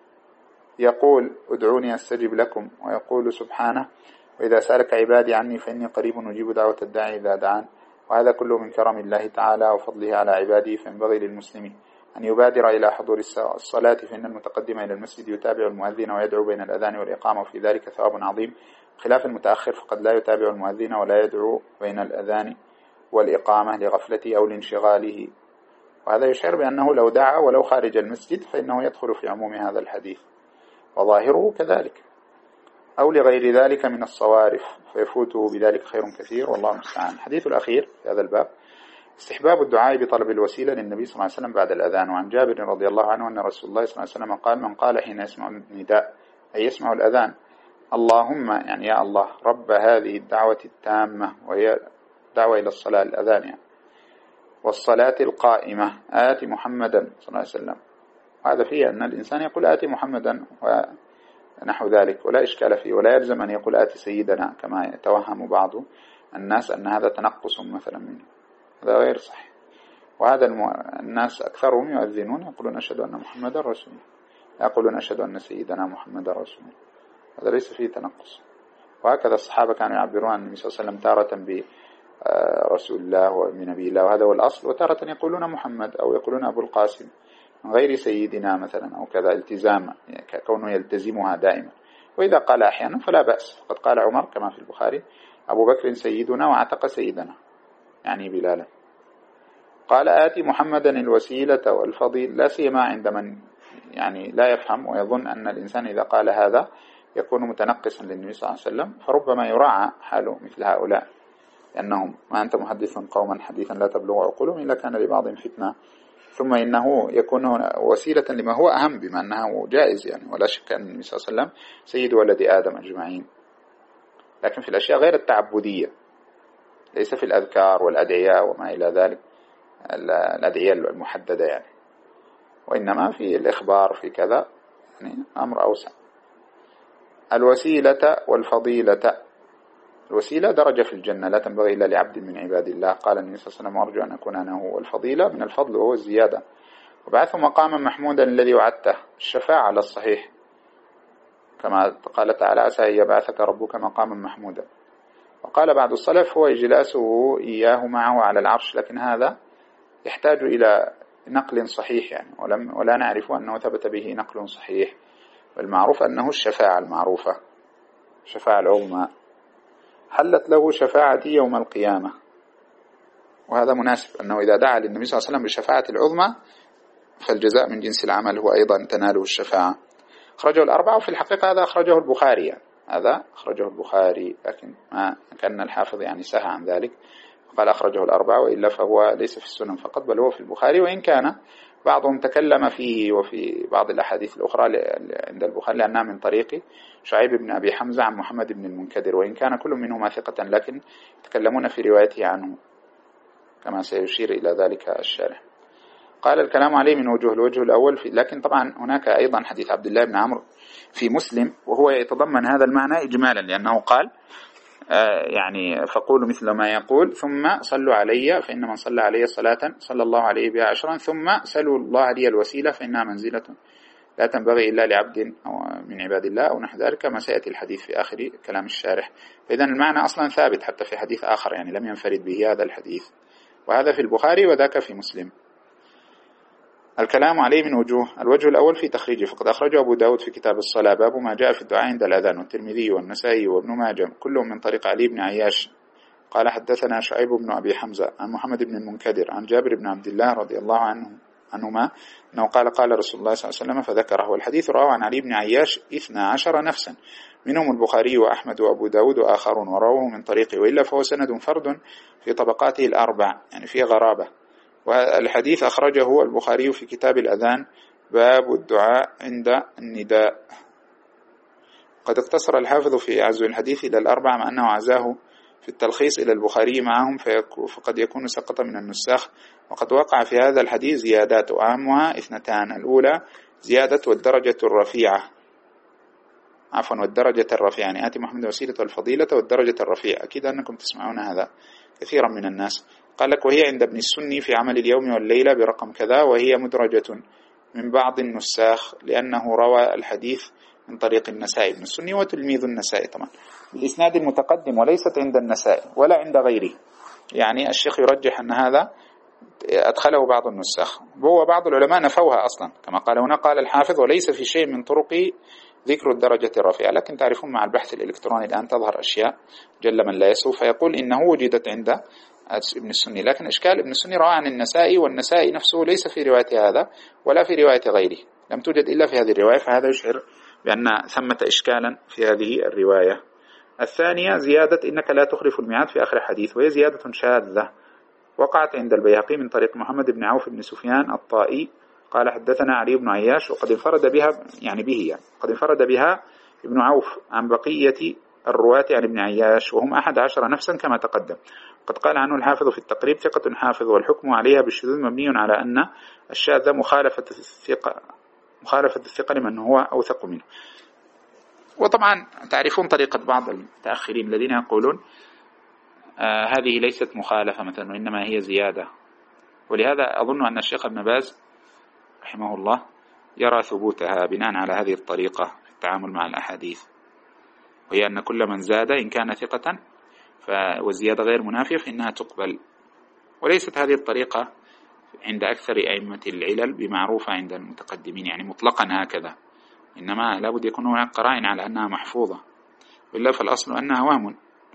يقول ادعوني أستجب لكم، ويقول سبحانه وإذا سألك عبادي عني فإني قريب أجيب دعوة الداعي إذا دعان. وهذا كله من كرم الله تعالى وفضله على عباده، فينبغي للمسلم أن يبادر إلى حضور الصلاة، فإن المتقدم إلى المسجد يتابع المؤذن ويدعو بين الأذان والإقامة، وفي ذلك ثواب عظيم، خلاف المتأخر فقد لا يتابع المؤذن ولا يدعو بين الأذان والإقامة لغفلته أو لانشغاله. وهذا يشعر بأنه لو دعا ولو خارج المسجد فإنه يدخل في عموم هذا الحديث، وظاهره كذلك، أو لغير ذلك من الصوارف فيفوته بذلك خير كثير، والله المستعان. الحديث الأخير في هذا الباب استحباب الدعاء بطلب الوسيلة للنبي صلى الله عليه وسلم بعد الأذان. وعن جابر رضي الله عنه أن رسول الله صلى الله عليه وسلم قال من قال حين يسمع النداء أي يسمع الأذان اللهم يعني يا الله رب هذه الدعوة التامة، وهي دعوة إلى الصلاة الأذان يعني، والصلاة القائمة آتي محمدا صلى الله عليه وسلم، هذا فيه أن الإنسان يقول آتي محمدا ونحو ذلك ولا إشكال فيه، ولا يلزم أن يقول آتي سيدنا كما يتوهم بعض الناس أن هذا تنقص مثلا منه، هذا غير صحيح. وهذا المو... الناس أكثرهم يؤذنون يقولون أشهد أن محمدا رسول الله، يقولون أشهد أن سيدنا محمدا رسول الله، هذا ليس فيه تنقص. وهكذا الصحابة كانوا يعبرون عن النبي صلى الله عليه وسلم تارة برسول الله وبنبي الله، وهذا هو الأصل، وتارة يقولون محمد أو يقولون أبو القاسم من غير سيدنا مثلا أو كذا التزاما، يعني كونه يلتزمها دائما. وإذا قال أحيانا فلا بأس، فقد قال عمر كما في البخاري أبو بكر سيدنا واعتق سيدنا، يعني بلالا. قال آتي محمدا الوسيلة والفضيل، لا سيما عند من يعني لا يفهم ويظن أن الإنسان إذا قال هذا يكون متنقصا للنبي صلى الله عليه وسلم، فربما يراعى حاله مثل هؤلاء، لأنهم ما أنت محدث قوما حديثا لا تبلغ عقولهم إلا كان لبعض فتنة، ثم إنه يكون وسيلة لما هو أهم بما أنه جائز يعني، ولا شك أن النبي صلى الله عليه وسلم سيد ولد آدم أجمعين، لكن في الأشياء غير التعبدية، ليس في الأذكار والأدعياء وما إلى ذلك الأدعياء المحددة يعني، وإنما في الإخبار في كذا يعني أمر أوسع. الوسيلة والفضيلة، الوسيلة درجة في الجنة لا تنبغي إلا لعبد من عباد الله، قال النبي صلى الله عليه وسلم أرجو أن أكون أنا هو. والفضيلة من الفضل وهو الزيادة، وبعثه مقاما محمودا الذي وعدته، الشفاعة على الصحيح كما قال تعالى عسى أن يبعثك ربك مقاما محمودا. وقال بعض السلف هو إجلاسه إياه معه على العرش، لكن هذا يحتاج إلى نقل صحيح يعني، ولم ولا نعرف أنه ثبت به نقل صحيح، والمعروف أنه الشفاعة المعروفة، الشفاعة العظمى، حلت له شفاعتي يوم القيامة. وهذا مناسب، أنه إذا دعا للنبي صلى الله عليه وسلم بالشفاعة العظمى فالجزاء من جنس العمل، هو أيضا تناله الشفاعة. أخرجه الأربعة، وفي الحقيقة هذا أخرجه البخاري، يعني هذا أخرجه البخاري، لكن ما كان الحافظ يعني سهى عن ذلك قال أخرجه الأربعة، وإلا فهو ليس في السنن فقط بل هو في البخاري، وإن كان بعضهم تكلم فيه وفي بعض الأحاديث الأخرى عند البخاري لأنها من طريق شعيب بن أبي حمزة عن محمد بن المنكدر، وإن كان كل منهما ثقة لكن يتكلمون في روايته عنه كما سيشير إلى ذلك الشارح. قال الكلام عليه من وجوه، الوجه الأول في، لكن طبعا هناك أيضا حديث عبد الله بن عمرو في مسلم وهو يتضمن هذا المعنى إجمالا، لأنه قال آه يعني فقولوا مثل ما يقول ثم صلوا علي فإن من صلى علي صلاة صلى الله عليه بها عشرا ثم سلوا الله لي الوسيلة فإنها منزلة لا تنبغي إلا لعبد أو من عباد الله أو نحو ذلك، كما سيأتي الحديث في آخر كلام الشارح. فإذا المعنى أصلا ثابت حتى في حديث آخر، يعني لم ينفرد به هذا الحديث، وهذا في البخاري وذاك في مسلم. الكلام عليه من وجوه، الوجه الأول في تخريجه، فقد أخرجه أبو داود في كتاب الصلاة باب ما جاء في الدعاء عند الأذان، والترمذي والنسائي وابن ماجه كلهم من طريق علي بن عياش قال حدثنا شعيب بن أبي حمزة عن محمد بن المنكدر عن جابر بن عبد الله رضي الله عنه عنهما أنه قال قال رسول الله صلى الله عليه وسلم فذكره. والحديث رواه عن علي بن عياش اثنا عشر نفسا منهم البخاري وأحمد وأبو داود وآخرون ورواه من طريقه، وإلا فهو سند فرد في طبقاته الأربع، يعني فيه غرابة. والحديث أخرجه البخاري في كتاب الأذان باب الدعاء عند النداء. قد اقتصر الحافظ في عزو الحديث إلى الأربع، مع أنه عزاه في التلخيص إلى البخاري معهم فقد يكون سقط من النساخ. وقد وقع في هذا الحديث زيادات، وأهمها اثنتان: الأولى زيادة والدرجة الرفيعة، عفوا والدرجة الرفيعة، يعني آتي محمد وسيلة والفضيلة والدرجة الرفيعة، أكيد أنكم تسمعون هذا كثيرا من الناس. قال لك وهي عند ابن السني في عمل اليوم والليلة برقم كذا، وهي مدرجة من بعض النساخ لأنه روى الحديث من طريق النسائي. ابن السني وتلميذ النسائي طبعا بالإسناد المتقدم، وليست عند النسائي ولا عند غيره، يعني الشيخ يرجح أن هذا أدخله بعض النساخ، وهو بعض العلماء نفوها أصلا كما قال هنا، قال الحافظ وليس في شيء من طرق ذكر الدرجة الرفيعة. لكن تعرفون مع البحث الإلكتروني الآن تظهر أشياء جل من لا يسوء، فيقول إنه وجدت عند ابن السني، لكن إشكال ابن السني روى عن النسائي، والنسائي نفسه ليس في رواية هذا ولا في رواية غيره، لم توجد إلا في هذه الرواية، فهذا يشعر بأن ثمة إشكالا في هذه الرواية. الثانية زيادة إنك لا تخلف الميعاد في آخر الحديث، وهي زيادة شاذة وقعت عند البيهقي من طريق محمد بن عوف بن سفيان الطائي قال حدثنا علي بن عياش، وقد انفرد بها يعني به يعني قد انفرد بها ابن عوف عن بقية الرواة عن ابن عياش وهم أحد عشر نفسا كما تقدم. قد قال عنه الحافظ في التقريب ثقة حافظ، والحكم عليها بالشذوذ مبني على أن الشاذ مخالفة الثقة مخالفة الثقة لمن هو أوثق منه. وطبعا تعرفون طريقة بعض المتأخرين الذين يقولون آه هذه ليست مخالفة مثلا وإنما هي زيادة، ولهذا أظن أن الشيخ ابن باز رحمه الله يرى ثبوتها بناء على هذه الطريقة في التعامل مع الأحاديث، وهي أن كل من زاد إن كان ثقة والزيادة غير منافية فإنها تقبل. وليست هذه الطريقة عند أكثر أئمة العلل بمعروفة عند المتقدمين يعني مطلقا هكذا، إنما لابد يكون هناك قرائن على أنها محفوظة، وإلا فالأصل أنها وهم.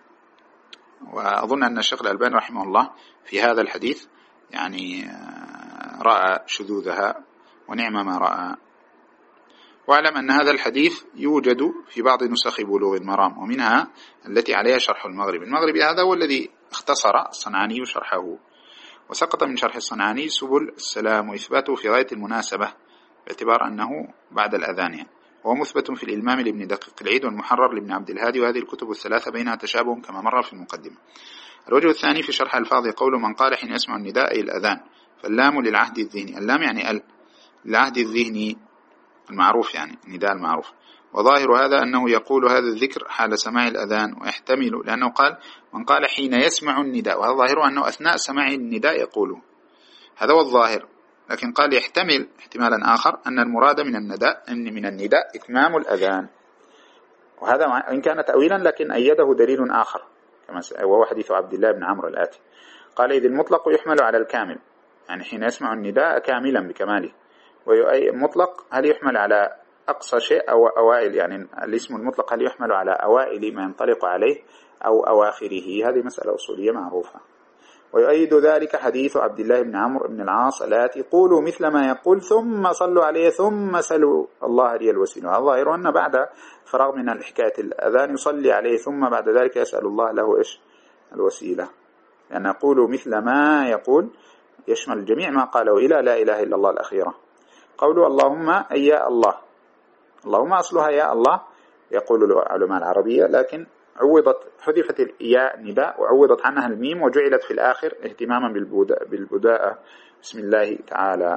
وأظن أن الشيخ الألباني رحمه الله في هذا الحديث يعني رأى شذوذها ونعم ما رأى. واعلم أن هذا الحديث يوجد في بعض نسخ بلوغ المرام، ومنها التي عليها شرح المغرب. المغرب هذا هو الذي اختصر الصنعاني شرحه، وسقط من شرح الصنعاني سبل السلام، وإثباته في غاية المناسبة باعتبار أنه بعد الأذان يعني. وهو مثبت في الإلمام لابن دقيق العيد والمحرر لابن عبد الهادي، وهذه الكتب الثلاثة بينها تشابه كما مر في المقدمة. الوجه الثاني في شرح الفاظ قول من قال حين يسمع النداء أي الأذان، فاللام للعهد الذهني، اللام يعني ال للعهد الذهني المعروف يعني النداء المعروف. وظاهر هذا أنه يقول هذا الذكر حال سماع الأذان، ويحتمل لأنه قال من قال حين يسمع النداء، وهذا ظاهر أنه أثناء سماع النداء يقوله، هذا هو الظاهر. لكن قال يحتمل احتمالا آخر أن المراد من النداء أن من النداء إتمام الأذان، وهذا إن كان تأويلا لكن أيده دليل آخر كما وهو حديث عبد الله بن عمرو الآتي. قال إذ المطلق يحمل على الكامل، يعني حين يسمع النداء كاملا بكماله، ومطلق هل يحمل على أقصى شيء أو أوائل، يعني الاسم المطلق هل يحمل على أوائل ما ينطلق عليه أو أواخره؟ هذه مسألة أصولية معروفة. ويؤيد ذلك حديث عبد الله بن عمرو بن العاص الآتي: قولوا مثل ما يقول ثم صلوا عليه ثم سلوا الله لي الوسيلة. الظاهر أن بعد فراغ من الحكاية الأذان يصلي عليه ثم بعد ذلك يسأل الله له إيش الوسيلة، لأن يعني قولوا مثل ما يقول يشمل جميع ما قالوا إلى لا إله إلا الله الأخيرة. قولوا اللهم أي يا الله، اللهم أصلها يا الله يقول العلماء العربية، لكن عوضت حذفت الياء نداء وعوضت عنها الميم وجعلت في الآخر اهتماما بالبداءة بسم الله تعالى.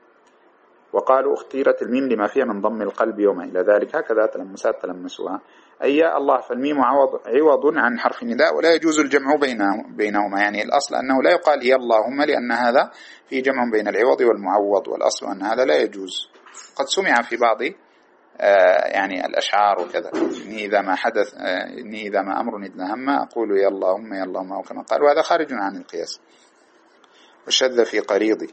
وقالوا اختيرت الميم لما فيها من ضم القلب وما إلى ذلك، هكذا تلمسات تلمسوها. أي يا الله، فالميم عوض, عوض عن حرف نداء ولا يجوز الجمع بينهما، يعني الأصل أنه لا يقال يا اللهم لأن هذا في جمع بين العوض والمعوض، والأصل أن هذا لا يجوز. قد سمع في بعض آه يعني الأشعار وكذا: إني إذا ما حدث آه إني إذا ما أمر ندل هم أقول يا اللهم يا اللهم، أو كما قال، وهذا خارج عن القياس. وشذ في قريضي.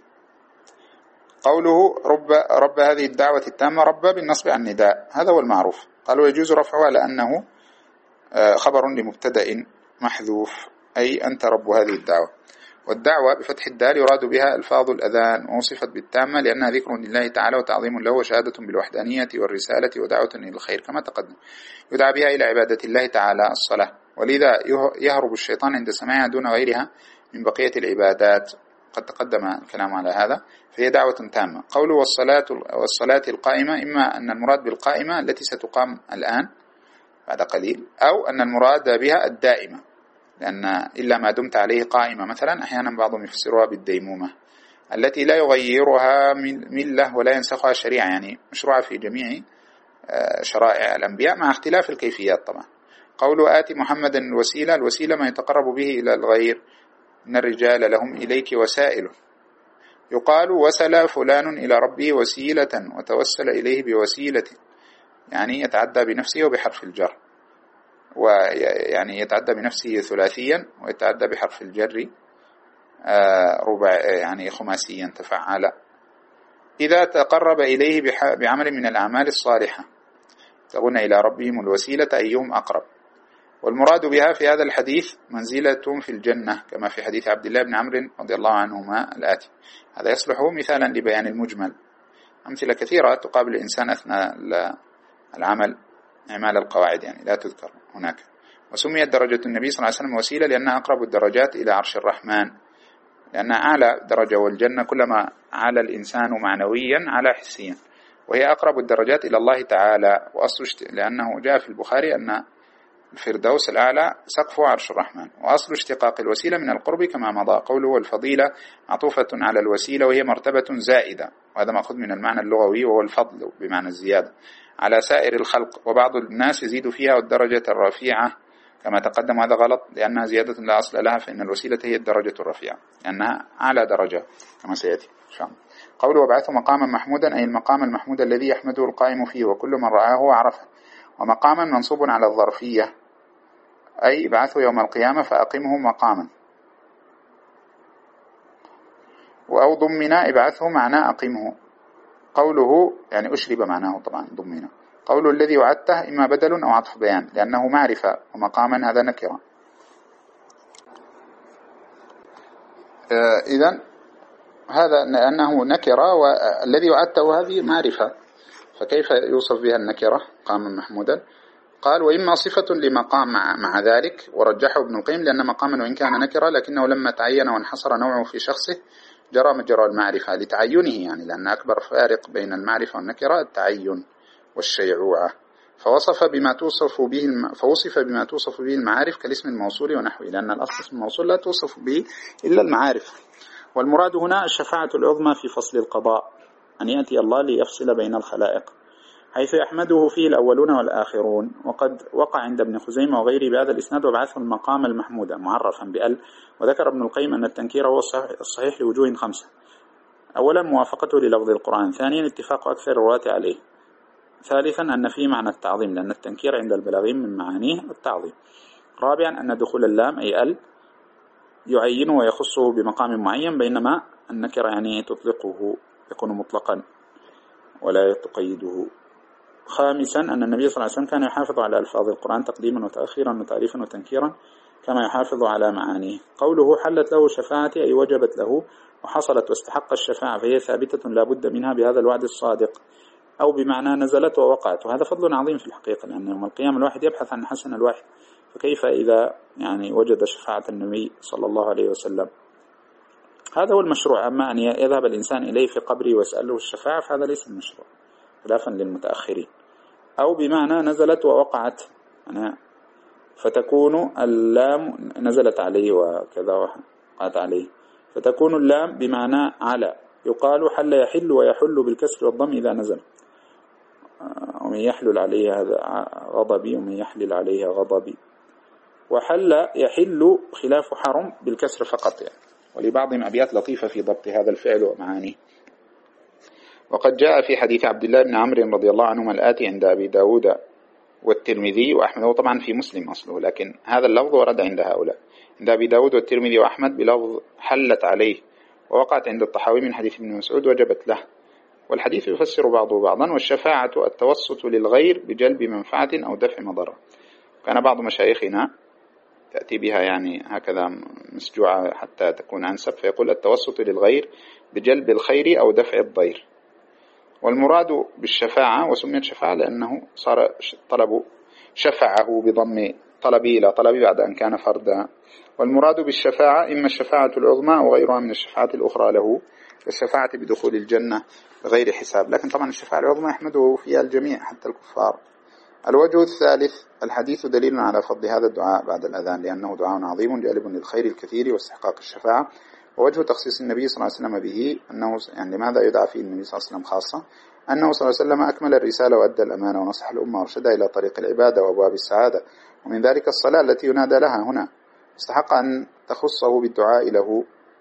قوله رب, رب هذه الدعوة التامة، رب بالنصب عن نداء، هذا هو المعروف. قالوا يجوز رفعه لأنه آه خبر لمبتدأ محذوف، أي أنت رب هذه الدعوة. والدعوة بفتح الدال يراد بها ألفاظ الأذان، ووصفت بالتامة لأنها ذكر لله تعالى وتعظيم له وشهادة بالوحدانية والرسالة ودعوة إلى الخير كما تقدم. يدعى بها إلى عبادة الله تعالى الصلاة، ولذا يهرب الشيطان عند سماعها دون غيرها من بقية العبادات، قد تقدم الكلام على هذا، فهي دعوة تامة. قوله والصلاة, والصلاة القائمة، إما أن المراد بالقائمة التي ستقام الآن بعد قليل، أو أن المراد بها الدائمة، لأن إلا ما دمت عليه قائمة مثلا، أحيانا بعضهم يفسرها بالديمومة التي لا يغيرها ملة ولا ينسخها شريعة، يعني مشروعة في جميع شرائع الأنبياء مع اختلاف الكيفيات طبعا. قوله آتي محمدا الوسيلة، الوسيلة ما يتقرب به إلى الغير، إن الرجال لهم إليك وسائل. يقال وسل فلان إلى ربه وسيلة وتوسل إليه بوسيلة، يعني يتعدى بنفسه وبحرف الجر، ويعني يتعدى بنفسه ثلاثيا ويتعدى بحرف الجر ربع يعني خماسيا تفعل. إذا تقرب إليه بعمل من الأعمال الصالحة تقولون إلى ربهم الوسيلة أيهم أقرب. والمراد بها في هذا الحديث منزلة في الجنة، كما في حديث عبد الله بن عمرو رضي الله عنهما الآتي. هذا يصلح مثالا لبيان المجمل. أمثلة كثيرة تقابل الإنسان أثناء العمل إعمال القواعد، يعني لا تذكر هناك. وسميت درجة النبي صلى الله عليه وسلم وسيلة لأنها أقرب الدرجات إلى عرش الرحمن، لأنها أعلى درجة، والجنة كلما على الإنسان معنويا على حسيا، وهي أقرب الدرجات إلى الله تعالى. وأصل لأنه جاء في البخاري أن الفردوس الأعلى سقفه عرش الرحمن. وأصل اشتقاق الوسيلة من القرب كما مضى. قوله والفضيلة معطوفة على الوسيلة، وهي مرتبة زائدة، وهذا مأخذ من المعنى اللغوي وهو الفضل بمعنى الزيادة على سائر الخلق. وبعض الناس يزيد فيها الدرجة الرفيعة كما تقدم، هذا غلط لأنها زيادة لا أصل لها، فإن الوسيلة هي الدرجة الرفيعة لأنها أعلى درجة كما سيأتي إن شاء الله. قوله وبعثه مقاما محمودا، أي المقام المحمود الذي يحمده القائم فيه وكل من رآه وعرفه. ومقاما منصوب على الظرفية، أي ابعثه يوم القيامة فأقمه مقاما. أو ضمنا ابعثه معناه أقمه. قوله يعني أشرب معناه طبعا ضمنا. قوله الذي وعدته إما بدل أو عطف بيان، لأنه معرفة، ومقاما هذا نكرة. إذن هذا لأنه نكرة، والذي وعدته هذه معرفة، فكيف يوصف بها النكرة قاما محمودا؟ قال وإما صفة لمقام مع, مع ذلك، ورجحه ابن القيم لأن مقاما وإن كان نكرة لكنه لما تعين وانحصر نوعه في شخصه جرى مجرى المعرفة لتعينه، يعني لأن أكبر فارق بين المعرفة والنكرة التعين والشيعوعة. فوصف بما توصف به الم... فوصف بما توصف به المعارف كالاسم الموصول ونحوه، لأن الأصل اسم الموصول لا توصف به إلا المعارف. والمراد هنا الشفاعة العظمى في فصل القضاء، أن يأتي الله ليفصل بين الخلائق، حيث يحمده فيه الأولون والآخرون. وقد وقع عند ابن خزيمة وغيره بهذا الإسناد وبعثه المقام المحمود معرفا بأل. وذكر ابن القيم أن التنكير هو الصحيح لوجوه خمسة: أولا موافقته للفظ القرآن، ثانيا اتفاق أكثر الرواة عليه، ثالثا أن فيه معنى التعظيم لأن التنكير عند البلاغين من معانيه التعظيم، رابعا أن دخول اللام أي أل يعين ويخصه بمقام معين، بينما النكرة يعني تطلقه يكون مطلقا ولا تقيده. خامسا أن النبي صلى الله عليه وسلم كان يحافظ على ألفاظ القرآن تقديما وتأخيرا وتعريفا وتنكيرا كما يحافظ على معانيه. قوله حلت له شفاعتي أي وجبت له وحصلت واستحق الشفاعة فهي ثابتة لا بد منها بهذا الوعد الصادق، أو بمعنى نزلت ووقعت. وهذا فضل عظيم في الحقيقة، لأن يوم القيامة الواحد يبحث عن حسن الواحد، فكيف إذا يعني وجد شفاعة النبي صلى الله عليه وسلم؟ هذا هو المشروع. أما أن يذهب الإنسان إليه في قبره ويسأله الشفاعة فهذا ليس المشروع، خلافا للمتأخرين. أو بمعنى نزلت ووقعت، يعني فتكون اللام نزلت عليه وكذا وقعت عليه، فتكون اللام بمعنى على. يقال حل يحل ويحل بالكسر والضم إذا نزل. ومن يحلل عليه هذا غضبي ومن يحلل عليه غضبي. وحل يحل خلاف حرم بالكسر فقط يعني. ولبعضهم أبيات لطيفة في ضبط هذا الفعل ومعانيه. وقد جاء في حديث عبد الله بن عمرو رضي الله عنهما الآتي عند أبي داود والترمذي وأحمد، هو طبعا في مسلم أصله، لكن هذا اللفظ ورد عند هؤلاء عند أبي داود والترمذي وأحمد بلفظ حلت عليه، ووقعت عند الطحاوي من حديث ابن مسعود وجبت له. والحديث يفسر بعضه بعضا. والشفاعة التوسط للغير بجلب منفعة أو دفع مضرة. كان بعض مشايخنا تأتي بها يعني هكذا مسجوعة حتى تكون أنسب، فيقول التوسط للغير بجلب الخير أو دفع الضير. والمراد بالشفاعة، وسميت شفاعة لأنه صار طلب شفعه بضم طلبي إلى طلبي بعد أن كان فردا. والمراد بالشفاعة إما الشفاعة العظمى أو غيرها من الشفاعات الأخرى له، والشفاعة بدخول الجنة بغير حساب. لكن طبعا الشفاعة العظمى يحمده فيها الجميع حتى الكفار. الوجه الثالث: الحديث دليل على فضل هذا الدعاء بعد الأذان، لأنه دعاء عظيم جالب للخير الكثير واستحقاق الشفاعة. ووجه تخصيص النبي صلى الله عليه وسلم به أنه يعني لماذا يدعى فيه النبي صلى الله عليه وسلم خاصة؟ أنه صلى الله عليه وسلم أكمل الرسالة وأدى الأمانة ونصح الأمة وارشدها إلى طريق العبادة وأبواب السعادة، ومن ذلك الصلاة التي ينادى لها هنا. استحق أن تخصه بالدعاء له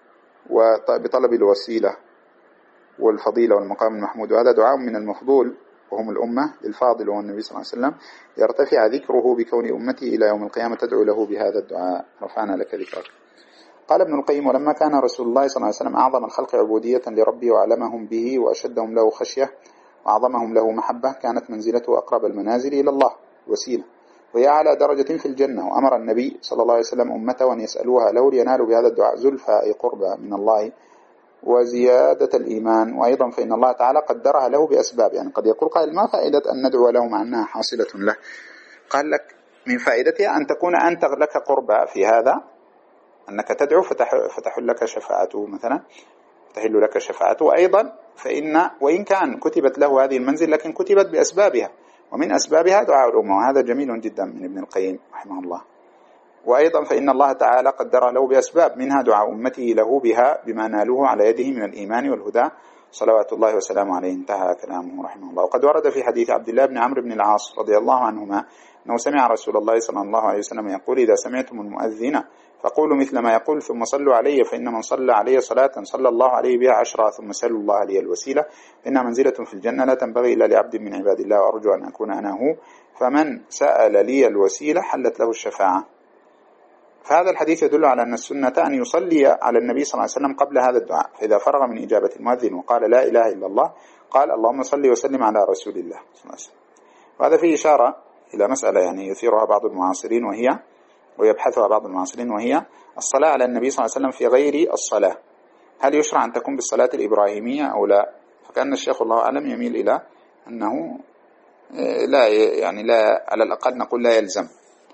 وبطلب الوسيلة والفضيلة والمقام المحمود. وهذا دعاء من المفضول وهم الأمة للفاضل وهو النبي صلى الله عليه وسلم، يرتفع ذكره بكون أمتي إلى يوم القيامة تدعو له بهذا الدعاء. رفعنا لك ذكرك. قال ابن القيم: ولما كان رسول الله صلى الله عليه وسلم أعظم الخلق عبودية لربه وأعلمهم به وأشدهم له خشية وأعظمهم له محبة، كانت منزلته أقرب المنازل إلى الله وسيلة، وهي أعلى درجة في الجنة. وأمر النبي صلى الله عليه وسلم أمته أن يسألوها له لينالوا بهذا الدعاء زلفى أي قربى من الله وزيادة الإيمان. وأيضا فإن الله تعالى قدرها له بأسباب. يعني قد يقول قائل: ما فائدة أن ندعو له مع أنها حاصلة له؟ قال لك: من فائدتها أن تكون أنت لك قربى في هذا، أنك تدعو فتحل لك شفاعته مثلا، تحل لك شفاعته. وأيضا فإن وإن كان كتبت له هذه المنزل لكن كتبت بأسبابها، ومن أسبابها دعاء الأمة، وهذا جميل جدا من ابن القيم رحمه الله. وأيضا فإن الله تعالى قدر له بأسباب، منها دعاء أمته له بها بما نالوه على يده من الإيمان والهدى صلوات الله وسلامه عليه. انتهى كلامه رحمه الله. وقد ورد في حديث عبد الله بن عمرو بن العاص رضي الله عنهما أنه سمع رسول الله صلى الله عليه وسلم يقول: إذا سمعتم المؤذن فقولوا مثل ما يقول ثم صلوا علي، فإن من صلى علي صلاة صلى الله عليه بها عشرة، ثم سألوا الله لي الوسيلة، فإنها منزلة في الجنة لا تنبغي إلا لعبد من عباد الله، وأرجو أن أكون أنا هو، فمن سأل لي الوسيلة حلت له الشفاعة. فهذا الحديث يدل على أن السنة أن يصلي على النبي صلى الله عليه وسلم قبل هذا الدعاء، فإذا فرغ من إجابة المؤذن وقال لا إله إلا الله قال: اللهم صل وسلم على رسول الله صلى الله عليه وسلم. وهذا فيه إشارة إلى مسألة يعني يثيرها بعض المعاصرين، وهي ويبحثها بعض المعاصرين، وهي الصلاة على النبي صلى الله عليه وسلم في غير الصلاة. هل يشرع أن تكون بالصلاة الإبراهيمية أو لا؟ فكأن الشيخ الله أعلم يميل إلى أنه لا، يعني لا، على الأقل نقول لا يلزم،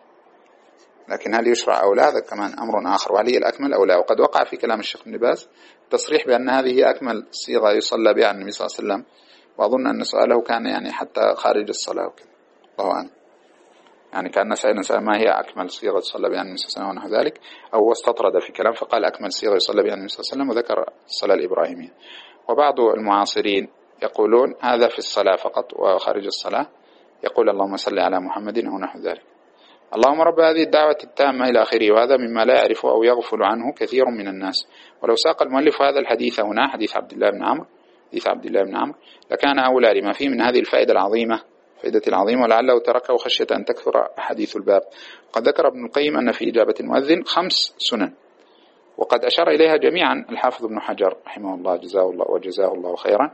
لكن هل يشرع أو لا هذا كمان أمر آخر، وهل هي الأكمل أو لا. وقد وقع في كلام الشيخ ابن باز تصريح بأن هذه هي أكمل صيغة يصلى بها النبي صلى الله عليه وسلم، وأظن أن سؤاله كان يعني حتى خارج الصلاة وكذا، الله أعلم. يعني كان سائلا سأل ما هي أكمل صيغة يصلى بها النبي صلى الله عليه وسلم ونحو ذلك، أو هو استطرد في كلام فقال أكمل صيغة يصلى بها النبي صلى الله عليه وسلم، وذكر الصلاة الإبراهيمية. وبعض المعاصرين يقولون هذا في الصلاة فقط، وخارج الصلاة يقول اللهم صل على محمد أو نحو ذلك. اللهم رب هذه الدعوة التامة إلى آخره. وهذا مما لا يعرف أو يغفل عنه كثير من الناس. ولو ساق المؤلف هذا الحديث هنا، حديث عبد الله بن عمرو حديث عبد الله بن عمرو لكان أولى لما فيه من هذه الفائدة العظيمة فائدة العظيمة، ولعله تركه خشية أن تكثر أحاديث الباب. وقد ذكر ابن القيم أن في إجابة المؤذن خمس سنن، وقد أشار إليها جميعا الحافظ ابن حجر رحمه الله جزاه الله وجزاه الله خيرا.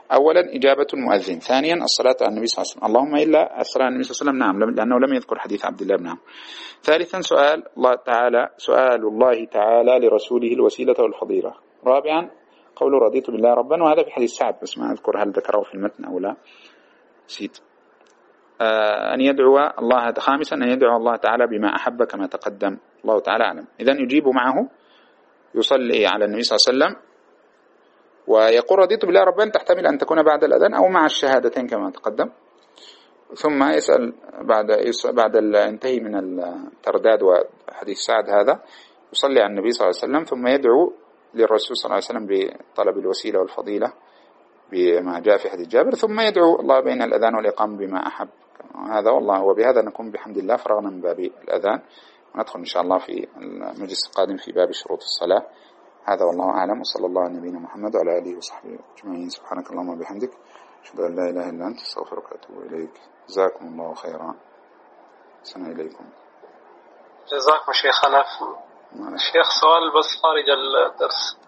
أولا إجابة المؤذن، ثانيا الصلاة على النبي صلى الله عليه وسلم، اللهم إلا الصلاة على النبي صلى الله عليه وسلم نعم لأنه لم يذكر حديث عبد الله بن عمرو. ثالثا سؤال الله تعالى سؤال الله تعالى لرسوله الوسيلة والفضيلة. رابعا قول رضيت بالله ربا، وهذا في حديث سعد بس ما أذكر هل ذكره في المتن أو لا نسيت. آه أن يدعو الله. خامسا أن يدعو الله تعالى بما أحب كما تقدم، الله تعالى أعلم. إذن يجيب معه يصلي على النبي صلى الله عليه وسلم ويقول رضيت بالله ربا، تحتمل أن تكون بعد الأذان أو مع الشهادتين كما تقدم. ثم يسأل بعد بعد الانتهي من الترداد وحديث سعد هذا يصلي على النبي صلى الله عليه وسلم، ثم يدعو للرسول صلى الله عليه وسلم بطلب الوسيلة والفضيلة بما جاء في حديث جابر، ثم يدعو الله بين الأذان والإقامة بما أحب. هذا والله. وبهذا نكون بحمد الله فرغنا من باب الأذان، وندخل إن شاء الله في المجلس القادم في باب شروط الصلاة. هذا والله أعلم، وصلى الله على نبينا محمد وعلى آله وصحبه أجمعين. سبحانك اللهم وبحمدك أشهد أن لا إله إلا أنت أستغفرك وأتوب إليك. جزاكم الله خيرا. سنة إليكم. جزاكم شيخنا. شيخ سؤال بس خارج الدرس.